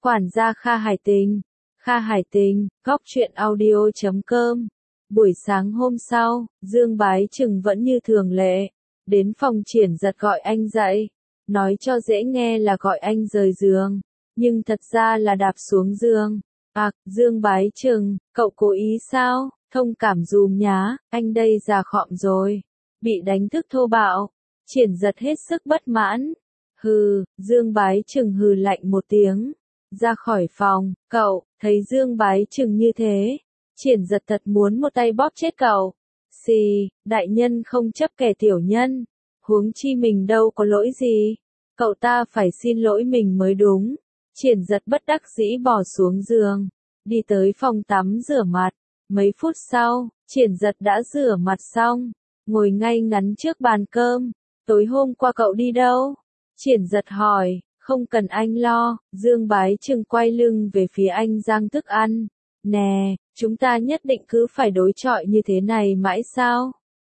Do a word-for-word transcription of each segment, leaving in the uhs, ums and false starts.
Quản gia Kha Hải Tình, Kha Hải Tình, góc truyện audio chấm com. Buổi sáng hôm sau, Dương Bái Trừng vẫn như thường lệ, đến phòng Triển Giật gọi anh dậy, nói cho dễ nghe là gọi anh rời giường, nhưng thật ra là đạp xuống giường. À, Dương Bái Trừng, cậu cố ý sao? Thông cảm dùm nhá, anh đây già khọm rồi, bị đánh thức thô bạo. Triển Giật hết sức bất mãn. Hừ, Dương Bái Trừng hừ lạnh một tiếng, ra khỏi phòng. Cậu, thấy Dương Bái Trừng như thế, Triển Giật thật muốn một tay bóp chết cậu. Xì, đại nhân không chấp kẻ tiểu nhân, huống chi mình đâu có lỗi gì, cậu ta phải xin lỗi mình mới đúng. Triển Giật bất đắc dĩ bỏ xuống giường, đi tới phòng tắm rửa mặt. Mấy phút sau, Triển Giật đã rửa mặt xong, ngồi ngay ngắn trước bàn cơm. Tối hôm qua cậu đi đâu? Triển Giật hỏi. Không cần anh lo, Dương Bái Trừng quay lưng về phía anh giang thức ăn. Nè, chúng ta nhất định cứ phải đối chọi như thế này mãi sao?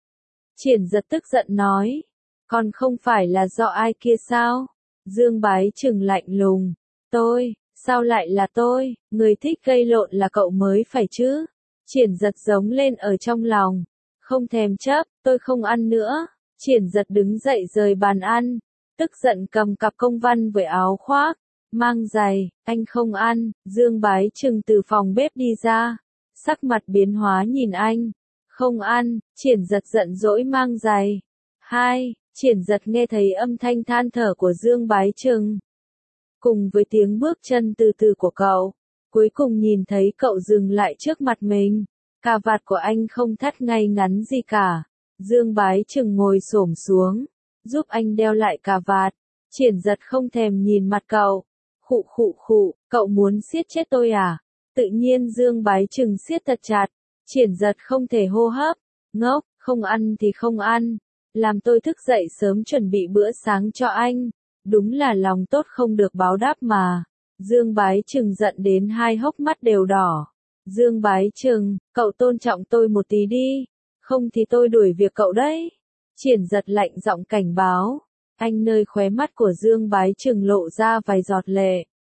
Triển Giật tức giận nói. Còn không phải là do ai kia sao? Dương Bái Trừng lạnh lùng. Tôi, sao lại là tôi? Người thích gây lộn là cậu mới phải chứ? Triển Giật giống lên ở trong lòng. Không thèm chấp, tôi không ăn nữa. Triển Giật đứng dậy rời bàn ăn, tức giận cầm cặp công văn với áo khoác, mang giày. Anh không ăn. Dương Bái Trừng từ phòng bếp đi ra, sắc mặt biến hóa nhìn anh. Không ăn. Triển Giật giận dỗi mang giày. Hai, Triển Giật nghe thấy âm thanh than thở của Dương Bái Trừng, cùng với tiếng bước chân từ từ của cậu. Cuối cùng nhìn thấy cậu dừng lại trước mặt mình. Cà vạt của anh không thắt ngay ngắn gì cả. Dương Bái Trừng ngồi xổm xuống, giúp anh đeo lại cà vạt. Triển Giật không thèm nhìn mặt cậu. Khụ khụ khụ, cậu muốn siết chết tôi à? Tự nhiên Dương Bái Trừng siết thật chặt. Triển Giật không thể hô hấp. Ngốc, không ăn thì không ăn. Làm tôi thức dậy sớm chuẩn bị bữa sáng cho anh. Đúng là lòng tốt không được báo đáp mà. Dương Bái Trừng giận đến hai hốc mắt đều đỏ. Dương Bái Trừng, cậu tôn trọng tôi một tí đi, không thì tôi đuổi việc cậu đấy. Triển Giật lạnh giọng cảnh báo. Anh nơi khóe mắt của Dương Bái Trừng lộ ra vài giọt lệ.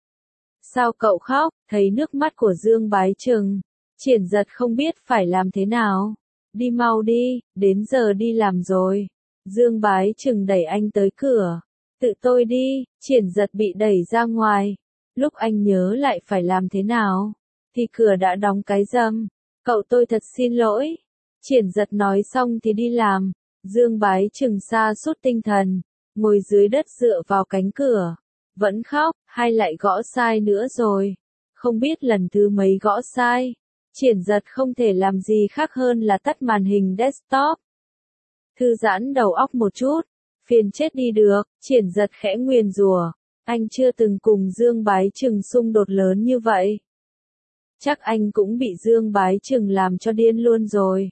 Sao cậu khóc? Thấy nước mắt của Dương Bái Trừng, Triển Giật không biết phải làm thế nào. Đi mau đi, đến giờ đi làm rồi. Dương Bái Trừng đẩy anh tới cửa. Tự tôi đi. Triển Giật bị đẩy ra ngoài. Lúc anh nhớ lại phải làm thế nào, thì cửa đã đóng cái rầm. Cậu tôi thật xin lỗi. Triển Giật nói xong thì đi làm. Dương Bái Trừng sa sút tinh thần, ngồi dưới đất dựa vào cánh cửa. Vẫn khóc, hay lại gõ sai nữa rồi. Không biết lần thứ mấy gõ sai. Triển Giật không thể làm gì khác hơn là tắt màn hình desktop. Thư giãn đầu óc một chút. Phiền chết đi được. Triển Giật khẽ nguyền rủa. Anh chưa từng cùng Dương Bái Trừng xung đột lớn như vậy. Chắc anh cũng bị Dương Bái Trừng làm cho điên luôn rồi.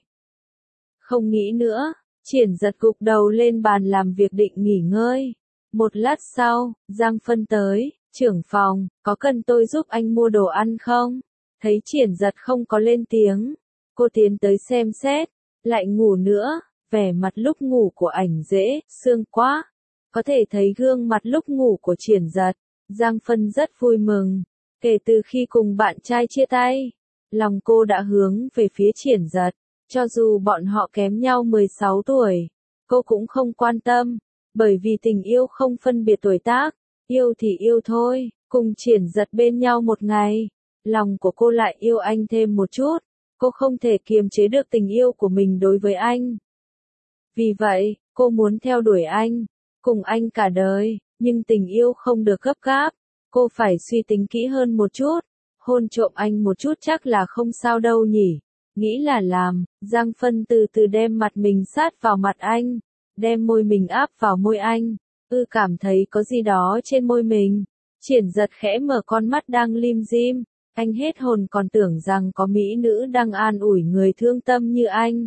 Không nghĩ nữa. Triển Giật gục đầu lên bàn làm việc định nghỉ ngơi. Một lát sau, Giang Phân tới. Trưởng phòng, có cần tôi giúp anh mua đồ ăn không? Thấy Triển Giật không có lên tiếng, cô tiến tới xem xét. Lại ngủ nữa. Vẻ mặt lúc ngủ của ảnh dễ, sương quá. Có thể thấy gương mặt lúc ngủ của Triển Giật. Giang Phân rất vui mừng. Kể từ khi cùng bạn trai chia tay, lòng cô đã hướng về phía Triển Giật. Cho dù bọn họ kém nhau mười sáu tuổi, cô cũng không quan tâm. Bởi vì tình yêu không phân biệt tuổi tác. Yêu thì yêu thôi. Cùng Triển Giật bên nhau một ngày, lòng của cô lại yêu anh thêm một chút. Cô không thể kiềm chế được tình yêu của mình đối với anh. Vì vậy, cô muốn theo đuổi anh, cùng anh cả đời. Nhưng tình yêu không được gấp gáp. Cô phải suy tính kỹ hơn một chút. Hôn trộm anh một chút chắc là không sao đâu nhỉ. Nghĩ là làm. Giang Phân từ từ đem mặt mình sát vào mặt anh, đem môi mình áp vào môi anh. Ư cảm thấy có gì đó trên môi mình. Triển Giật khẽ mở con mắt đang lim dim. Anh hết hồn còn tưởng rằng có mỹ nữ đang an ủi người thương tâm như anh.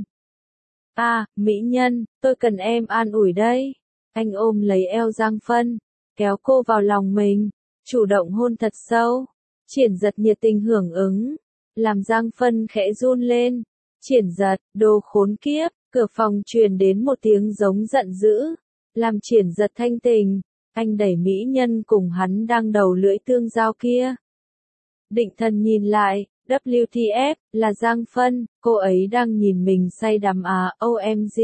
À, mỹ nhân, tôi cần em an ủi đây. Anh ôm lấy eo Giang Phân, kéo cô vào lòng mình, chủ động hôn thật sâu. Triển Giật nhiệt tình hưởng ứng, làm Giang Phân khẽ run lên. Triển Giật, đồ khốn kiếp. Cửa phòng truyền đến một tiếng giống giận dữ, làm Triển Giật thanh tỉnh. anh đẩy mỹ nhân cùng hắn đang đầu lưỡi tương giao kia. Định thần nhìn lại, W T F, là Giang Phân, cô ấy đang nhìn mình say đắm à, O M G.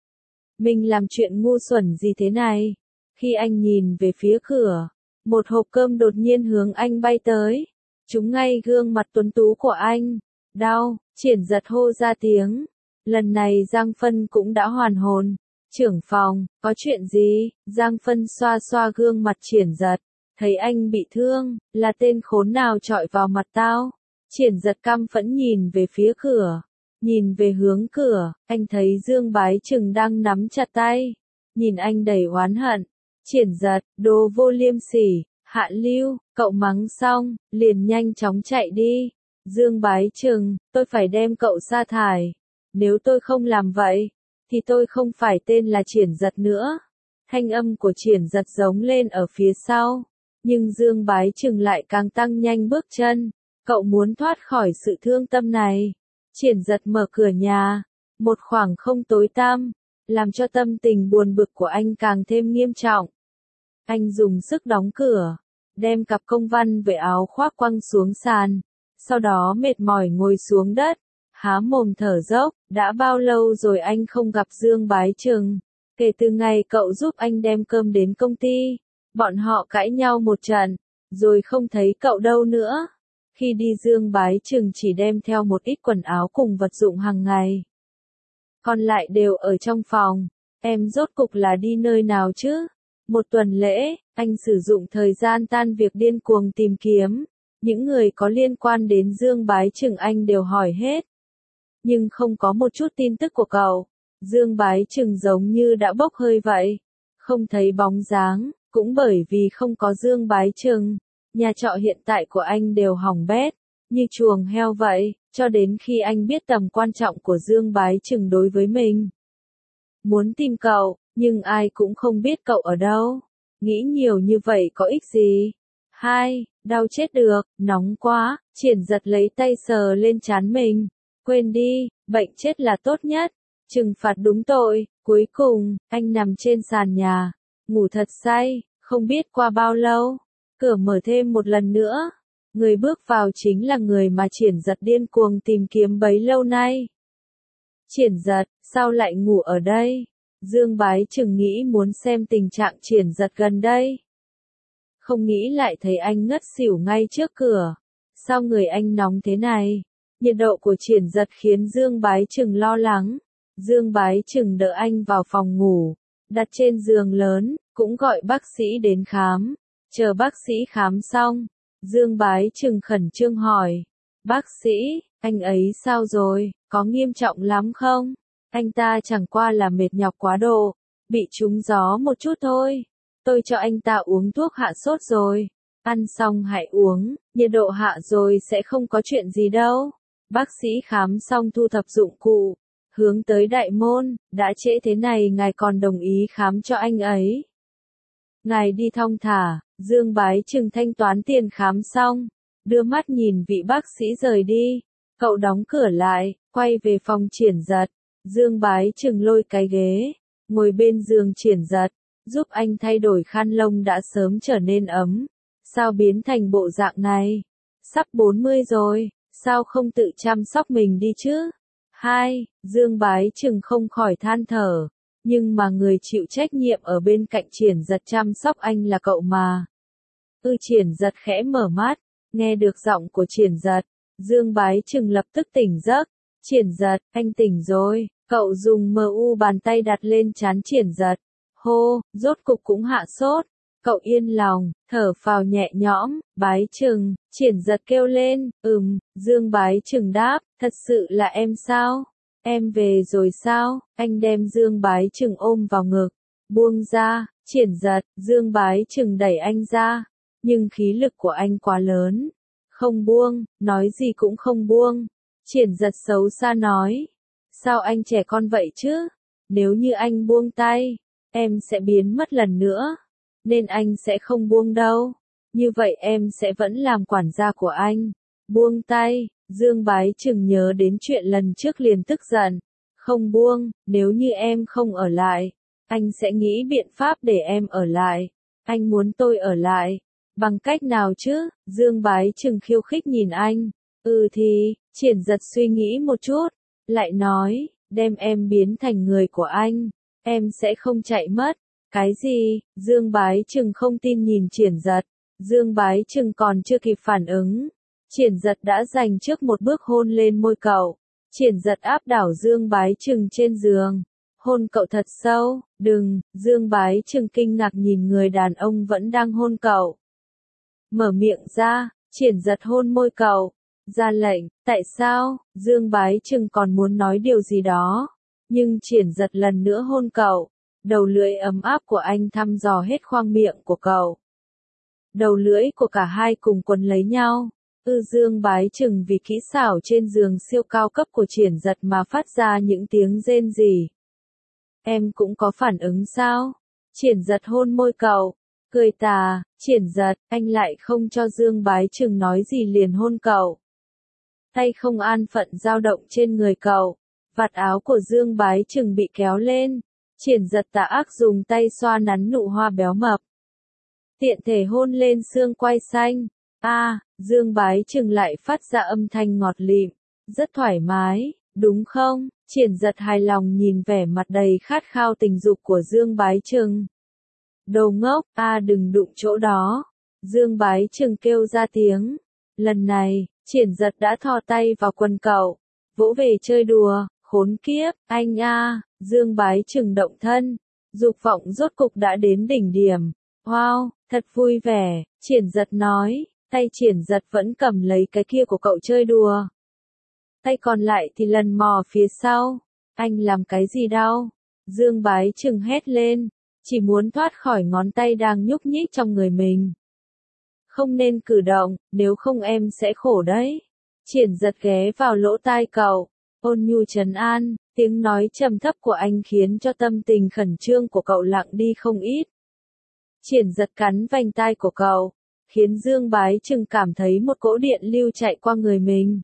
Mình làm chuyện ngu xuẩn gì thế này? Khi anh nhìn về phía cửa, một hộp cơm đột nhiên hướng anh bay tới. Trúng ngay gương mặt tuấn tú của anh. Đau, Triển Giật hô ra tiếng. Lần này Giang Phân cũng đã hoàn hồn. Trưởng phòng, có chuyện gì? Giang Phân xoa xoa gương mặt Triển Giật. Thấy anh bị thương, là tên khốn nào chọi vào mặt tao? Triển Giật căm phẫn nhìn về phía cửa. Nhìn về hướng cửa, anh thấy Dương Bái Trừng đang nắm chặt tay. Nhìn anh đầy oán hận. Triển Giật, đồ vô liêm sỉ, hạ lưu, cậu mắng xong, liền nhanh chóng chạy đi. Dương Bái Trừng, tôi phải đem cậu sa thải. Nếu tôi không làm vậy, thì tôi không phải tên là Triển Giật nữa. Thanh âm của Triển Giật giống lên ở phía sau. Nhưng Dương Bái Trừng lại càng tăng nhanh bước chân. Cậu muốn thoát khỏi sự thương tâm này. Triển Giật mở cửa nhà. Một khoảng không tối tăm, làm cho tâm tình buồn bực của anh càng thêm nghiêm trọng. Anh dùng sức đóng cửa, đem cặp công văn với áo khoác quăng xuống sàn. Sau đó mệt mỏi ngồi xuống đất, há mồm thở dốc. Đã bao lâu rồi anh không gặp Dương Bái Trừng? Kể từ ngày cậu giúp anh đem cơm đến công ty, bọn họ cãi nhau một trận, rồi không thấy cậu đâu nữa. Khi đi Dương Bái Trừng chỉ đem theo một ít quần áo cùng vật dụng hàng ngày. Còn lại đều ở trong phòng. Em rốt cục là đi nơi nào chứ? Một tuần lễ, anh sử dụng thời gian tan việc điên cuồng tìm kiếm. Những người có liên quan đến Dương Bái Trừng anh đều hỏi hết. Nhưng không có một chút tin tức của cậu. Dương Bái Trừng giống như đã bốc hơi vậy. Không thấy bóng dáng, cũng bởi vì không có Dương Bái Trừng. Nhà trọ hiện tại của anh đều hỏng bét, như chuồng heo vậy, cho đến khi anh biết tầm quan trọng của Dương Bái Trừng đối với mình. Muốn tìm cậu, nhưng ai cũng không biết cậu ở đâu. Nghĩ nhiều như vậy có ích gì? Hai, đau chết được, nóng quá. Triển Giật lấy tay sờ lên trán mình. Quên đi, bệnh chết là tốt nhất. Trừng phạt đúng tội. Cuối cùng, anh nằm trên sàn nhà, ngủ thật say. Không biết qua bao lâu, cửa mở thêm một lần nữa. Người bước vào chính là người mà Triển Giật điên cuồng tìm kiếm bấy lâu nay. Triển Giật, sao lại ngủ ở đây? Dương Bái Trừng nghĩ muốn xem tình trạng Triển Giật gần đây. Không nghĩ lại thấy anh ngất xỉu ngay trước cửa. Sao người anh nóng thế này? Nhiệt độ của Triển Giật khiến Dương Bái Trừng lo lắng. Dương Bái Trừng đỡ anh vào phòng ngủ, đặt trên giường lớn, cũng gọi bác sĩ đến khám. Chờ bác sĩ khám xong, Dương Bái Trừng khẩn trương hỏi. Bác sĩ, anh ấy sao rồi, có nghiêm trọng lắm không? Anh ta chẳng qua là mệt nhọc quá độ, bị trúng gió một chút thôi. Tôi cho anh ta uống thuốc hạ sốt rồi. Ăn xong hãy uống, nhiệt độ hạ rồi sẽ không có chuyện gì đâu. Bác sĩ khám xong thu thập dụng cụ, hướng tới đại môn. Đã trễ thế này ngài còn đồng ý khám cho anh ấy. Ngài đi thong thả. Dương Bái Trừng thanh toán tiền khám xong, đưa mắt nhìn vị bác sĩ rời đi. Cậu đóng cửa lại, quay về phòng Triển Giật. Dương Bái Trừng lôi cái ghế, ngồi bên giường Triển Giật, giúp anh thay đổi khăn lông đã sớm trở nên ấm. Sao biến thành bộ dạng này? Sắp bốn mươi rồi, sao không tự chăm sóc mình đi chứ? Hai, Dương Bái Trừng không khỏi than thở. Nhưng mà người chịu trách nhiệm ở bên cạnh Triển Giật chăm sóc anh là cậu mà. Ừ, Triển Giật khẽ mở mắt, nghe được giọng của Triển Giật. Dương Bái Trừng lập tức tỉnh giấc. Triển Giật, anh tỉnh rồi. Cậu dùng mờ u bàn tay đặt lên trán Triển Giật. Hô, rốt cục cũng hạ sốt. Cậu yên lòng, thở phào nhẹ nhõm. Bái Trừng, Triển Giật kêu lên. Ừm, Dương Bái Trừng đáp, thật sự là em sao? Em về rồi sao? Anh đem Dương Bái Trừng ôm vào ngực. Buông ra. Triển Giật, Dương Bái Trừng đẩy anh ra. Nhưng khí lực của anh quá lớn. Không buông, nói gì cũng không buông. Triển Giật xấu xa nói. Sao anh trẻ con vậy chứ? Nếu như anh buông tay, em sẽ biến mất lần nữa. Nên anh sẽ không buông đâu. Như vậy em sẽ vẫn làm quản gia của anh. Buông tay. Dương Bái Trừng nhớ đến chuyện lần trước liền tức giận. Không buông, nếu như em không ở lại, anh sẽ nghĩ biện pháp để em ở lại. Anh muốn tôi ở lại. Bằng cách nào chứ? Dương Bái Trừng khiêu khích nhìn anh. Ừ thì, Triển Giật suy nghĩ một chút, lại nói, đem em biến thành người của anh, em sẽ không chạy mất. Cái gì? Dương Bái Trừng không tin nhìn Triển Giật. Dương Bái Trừng còn chưa kịp phản ứng. Triển Giật đã giành trước một bước hôn lên môi cậu. Triển Giật áp đảo Dương Bái Trừng trên giường. Hôn cậu thật sâu, đừng, Dương Bái Trừng kinh ngạc nhìn người đàn ông vẫn đang hôn cậu. Mở miệng ra, Triển Giật hôn môi cậu. Ra lệnh, tại sao? Dương Bái Trừng còn muốn nói điều gì đó. Nhưng Triển Giật lần nữa hôn cậu. Đầu lưỡi ấm áp của anh thăm dò hết khoang miệng của cậu. Đầu lưỡi của cả hai cùng quấn lấy nhau. Ư Dương Bái Trừng vì kỹ xảo trên giường siêu cao cấp của Triển Giật mà phát ra những tiếng rên rỉ. Em cũng có phản ứng sao? Triển Giật hôn môi cậu. Cười tà, Triển Giật, anh lại không cho Dương Bái Trừng nói gì liền hôn cậu. Tay không an phận dao động trên người cậu. Vạt áo của Dương Bái Trừng bị kéo lên. Triển Giật tà ác dùng tay xoa nắn nụ hoa béo mập. Tiện thể hôn lên xương quai xanh. A, à, Dương Bái Trừng lại phát ra âm thanh ngọt lịm. Rất thoải mái, đúng không? Triển Giật hài lòng nhìn vẻ mặt đầy khát khao tình dục của Dương Bái Trừng. Đồ ngốc, a à, đừng đụng chỗ đó. Dương Bái Trừng kêu ra tiếng. Lần này, Triển Giật đã thò tay vào quần cậu. Vỗ về chơi đùa, khốn kiếp, anh a, à, Dương Bái Trừng động thân. Dục vọng rốt cục đã đến đỉnh điểm. Wow, thật vui vẻ, Triển Giật nói. Tay Triển Giật vẫn cầm lấy cái kia của cậu chơi đùa. Tay còn lại thì lần mò phía sau. Anh làm cái gì đau? Dương Bái Trừng hét lên. Chỉ muốn thoát khỏi ngón tay đang nhúc nhích trong người mình. Không nên cử động, nếu không em sẽ khổ đấy. Triển Giật ghé vào lỗ tai cậu. Ôn nhu trấn an, tiếng nói trầm thấp của anh khiến cho tâm tình khẩn trương của cậu lặng đi không ít. Triển Giật cắn vành tai của cậu, khiến Dương Bái Trừng cảm thấy một cỗ điện lưu chạy qua người mình.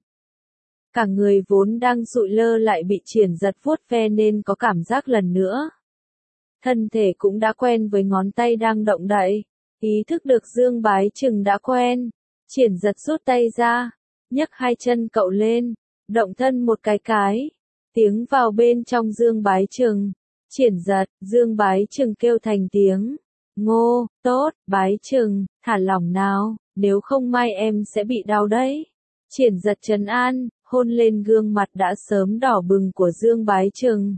Cả người vốn đang sụi lơ lại bị Triển Giật vuốt ve nên có cảm giác lần nữa. Thân thể cũng đã quen với ngón tay đang động đậy. Ý thức được Dương Bái Trừng đã quen. Triển Giật rút tay ra, nhấc hai chân cậu lên, động thân một cái cái. Tiếng vào bên trong Dương Bái Trừng. Triển Giật, Dương Bái Trừng kêu thành tiếng. Ngô, tốt, Bái Trừng, thả lỏng nào, nếu không mai em sẽ bị đau đấy. Triển Giật trấn an, hôn lên gương mặt đã sớm đỏ bừng của Dương Bái Trừng.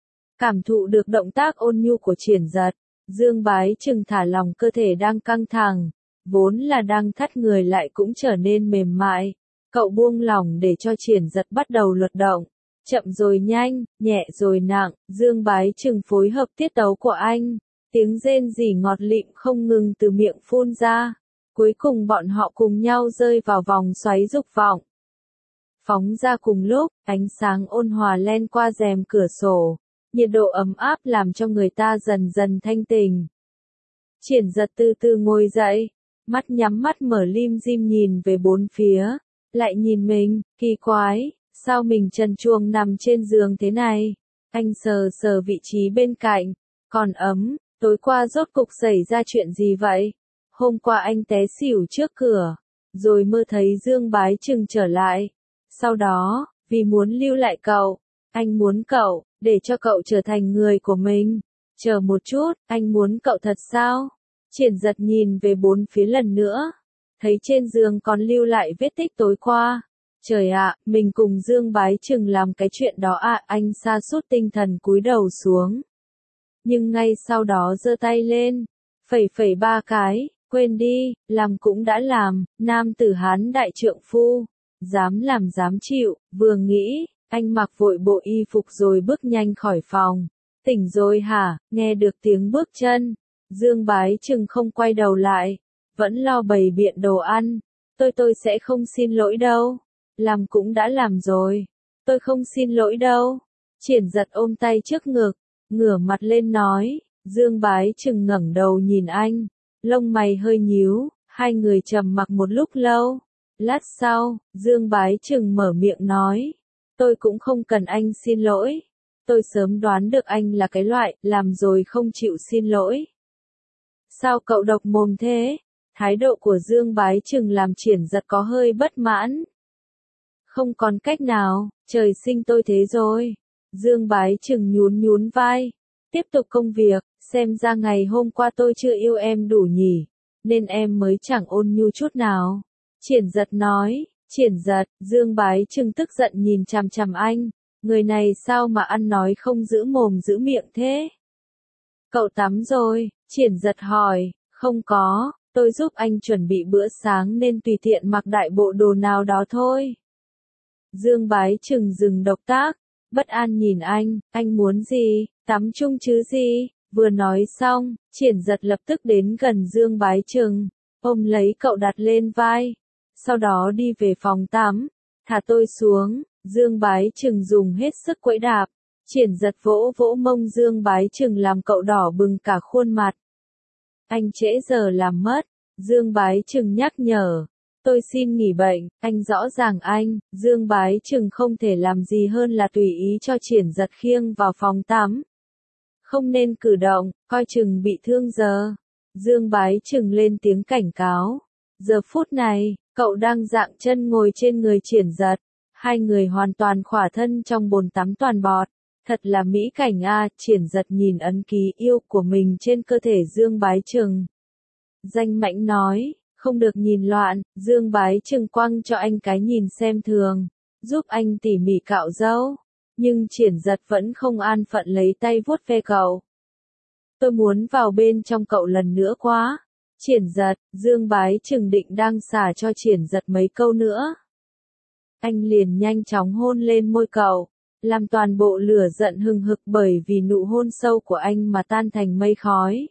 Cảm thụ được động tác ôn nhu của Triển Giật, Dương Bái Trừng thả lỏng cơ thể đang căng thẳng, vốn là đang thắt người lại cũng trở nên mềm mại. Cậu buông lỏng để cho Triển Giật bắt đầu luật động, chậm rồi nhanh, nhẹ rồi nặng, Dương Bái Trừng phối hợp tiết tấu của anh. Tiếng rên rỉ ngọt lịm không ngừng từ miệng phun ra. Cuối cùng bọn họ cùng nhau rơi vào vòng xoáy dục vọng. Phóng ra cùng lúc, ánh sáng ôn hòa len qua rèm cửa sổ. Nhiệt độ ấm áp làm cho người ta dần dần thanh tỉnh. Triển Giật từ từ ngồi dậy, mắt nhắm mắt mở lim dim nhìn về bốn phía, lại nhìn mình, kỳ quái, sao mình trần truồng nằm trên giường thế này? Anh sờ sờ vị trí bên cạnh, còn ấm, tối qua rốt cục xảy ra chuyện gì vậy? Hôm qua anh té xỉu trước cửa, rồi mơ thấy Dương Bái Trừng trở lại. Sau đó, vì muốn lưu lại cậu, anh muốn cậu, để cho cậu trở thành người của mình. Chờ một chút, anh muốn cậu thật sao? Triển Giật nhìn về bốn phía lần nữa, thấy trên giường còn lưu lại vết tích tối qua. Trời ạ, mình cùng Dương Bái Trừng làm cái chuyện đó à, anh sa sút tinh thần cúi đầu xuống. Nhưng ngay sau đó giơ tay lên, phẩy phẩy ba cái, quên đi, làm cũng đã làm, nam tử Hán đại trượng phu, dám làm dám chịu, vừa nghĩ, anh mặc vội bộ y phục rồi bước nhanh khỏi phòng. Tỉnh rồi hả, nghe được tiếng bước chân, Dương Bái Trừng không quay đầu lại, vẫn lo bày biện đồ ăn, tôi tôi sẽ không xin lỗi đâu, làm cũng đã làm rồi, tôi không xin lỗi đâu. Triển Giật ôm tay trước ngực, ngửa mặt lên nói. Dương Bái Trừng ngẩng đầu nhìn anh, lông mày hơi nhíu, hai người trầm mặc một lúc lâu. Lát sau, Dương Bái Trừng mở miệng nói, tôi cũng không cần anh xin lỗi, tôi sớm đoán được anh là cái loại làm rồi không chịu xin lỗi. Sao cậu độc mồm thế? Thái độ của Dương Bái Trừng làm Triển Giật có hơi bất mãn. Không còn cách nào, trời sinh tôi thế rồi. Dương Bái Trừng nhún nhún vai. Tiếp tục công việc, xem ra ngày hôm qua tôi chưa yêu em đủ nhỉ, nên em mới chẳng ôn nhu chút nào. Triển Giật nói, Triển Giật, Dương Bái Trừng tức giận nhìn chằm chằm anh. Người này sao mà ăn nói không giữ mồm giữ miệng thế? Cậu tắm rồi, Triển Giật hỏi, không có, tôi giúp anh chuẩn bị bữa sáng nên tùy tiện mặc đại bộ đồ nào đó thôi. Dương Bái Trừng dừng động tác, bất an nhìn anh, anh muốn gì, tắm chung chứ gì? Vừa nói xong, Triển Giật lập tức đến gần Dương Bái Trừng, ôm lấy cậu đặt lên vai, sau đó đi về phòng tắm, thả tôi xuống. Dương Bái Trừng dùng hết sức quẫy đạp, Triển Giật vỗ vỗ mông Dương Bái Trừng làm cậu đỏ bừng cả khuôn mặt. Anh trễ giờ làm mất, Dương Bái Trừng nhắc nhở. Tôi xin nghỉ bệnh, anh rõ ràng anh, Dương Bái Trừng không thể làm gì hơn là tùy ý cho Triển Giật khiêng vào phòng tắm. Không nên cử động, coi chừng bị thương giờ. Dương Bái Trừng lên tiếng cảnh cáo. Giờ phút này, cậu đang dạng chân ngồi trên người Triển Giật. Hai người hoàn toàn khỏa thân trong bồn tắm toàn bọt. Thật là mỹ cảnh a, à, Triển Giật nhìn ấn ký yêu của mình trên cơ thể Dương Bái Trừng. Danh mãnh nói, không được nhìn loạn, Dương Bái Trừng quăng cho anh cái nhìn xem thường, giúp anh tỉ mỉ cạo râu. Nhưng Triển Giật vẫn không an phận lấy tay vuốt ve cậu. Tôi muốn vào bên trong cậu lần nữa quá. Triển Giật, Dương Bái Trừng định đang xả cho Triển Giật mấy câu nữa. Anh liền nhanh chóng hôn lên môi cậu, làm toàn bộ lửa giận hừng hực bởi vì nụ hôn sâu của anh mà tan thành mây khói.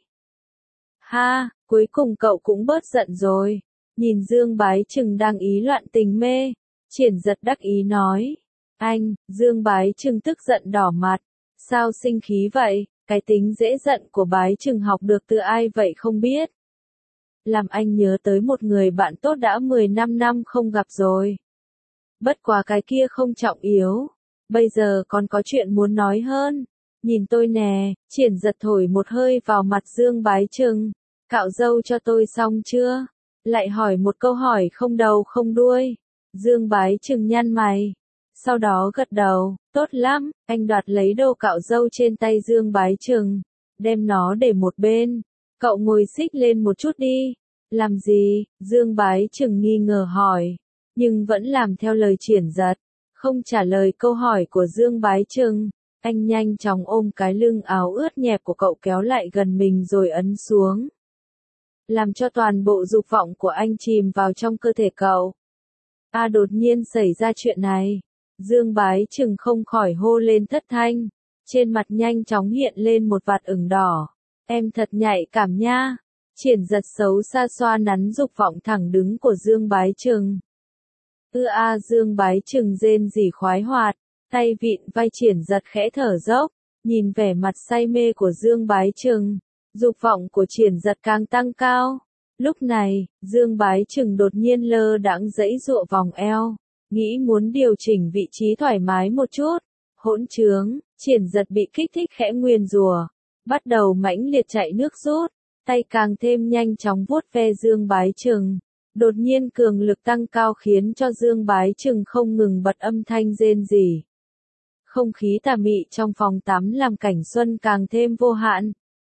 Ha, cuối cùng cậu cũng bớt giận rồi. Nhìn Dương Bái Trừng đang ý loạn tình mê, Triển Giật đắc ý nói. Anh, Dương Bái Trừng tức giận đỏ mặt. Sao sinh khí vậy, cái tính dễ giận của Bái Trừng học được từ ai vậy không biết. Làm anh nhớ tới một người bạn tốt đã mười lăm năm không gặp rồi. Bất quá cái kia không trọng yếu. Bây giờ còn có chuyện muốn nói hơn. Nhìn tôi nè, Triển Giật thổi một hơi vào mặt Dương Bái Trừng. Cạo râu cho tôi xong chưa? Lại hỏi một câu hỏi không đầu không đuôi. Dương Bái Trừng nhăn mày. Sau đó gật đầu, tốt lắm, anh đoạt lấy đồ cạo râu trên tay Dương Bái Trừng. Đem nó để một bên. Cậu ngồi xích lên một chút đi. Làm gì? Dương Bái Trừng nghi ngờ hỏi. Nhưng vẫn làm theo lời Triển Giật. Không trả lời câu hỏi của Dương Bái Trừng. Anh nhanh chóng ôm cái lưng áo ướt nhẹp của cậu kéo lại gần mình rồi ấn xuống. Làm cho toàn bộ dục vọng của anh chìm vào trong cơ thể cậu. À đột nhiên xảy ra chuyện này. Dương Bái Trừng không khỏi hô lên thất thanh. Trên mặt nhanh chóng hiện lên một vạt ửng đỏ. Em thật nhạy cảm nha. Triển Giật xấu xa xoa nắn dục vọng thẳng đứng của Dương Bái Trừng. Ư a à, Dương Bái Trừng rên rỉ khoái hoạt. Tay vịn vai Triển Giật khẽ thở dốc. Nhìn vẻ mặt say mê của Dương Bái Trừng. Dục vọng của Triển Giật càng tăng cao. Lúc này, Dương Bái Trừng đột nhiên lơ đãng giãy giụa vòng eo. Nghĩ muốn điều chỉnh vị trí thoải mái một chút. Hỗn trướng, Triển Giật bị kích thích khẽ nguyền rủa. Bắt đầu mãnh liệt chạy nước rút. Tay càng thêm nhanh chóng vuốt ve Dương Bái Trừng. Đột nhiên cường lực tăng cao khiến cho Dương Bái Trừng không ngừng bật âm thanh rên rỉ. Không khí tà mị trong phòng tắm làm cảnh xuân càng thêm vô hạn.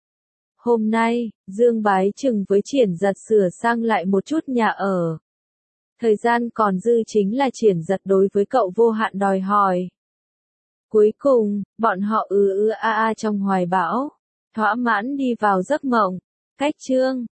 Hôm nay, Dương Bái Trừng với Triển Giật sửa sang lại một chút nhà ở. Thời gian còn dư chính là Triển Giật đối với cậu vô hạn đòi hỏi. Cuối cùng, bọn họ ư ư a a trong hoài bão, thỏa mãn đi vào giấc mộng. Cách chương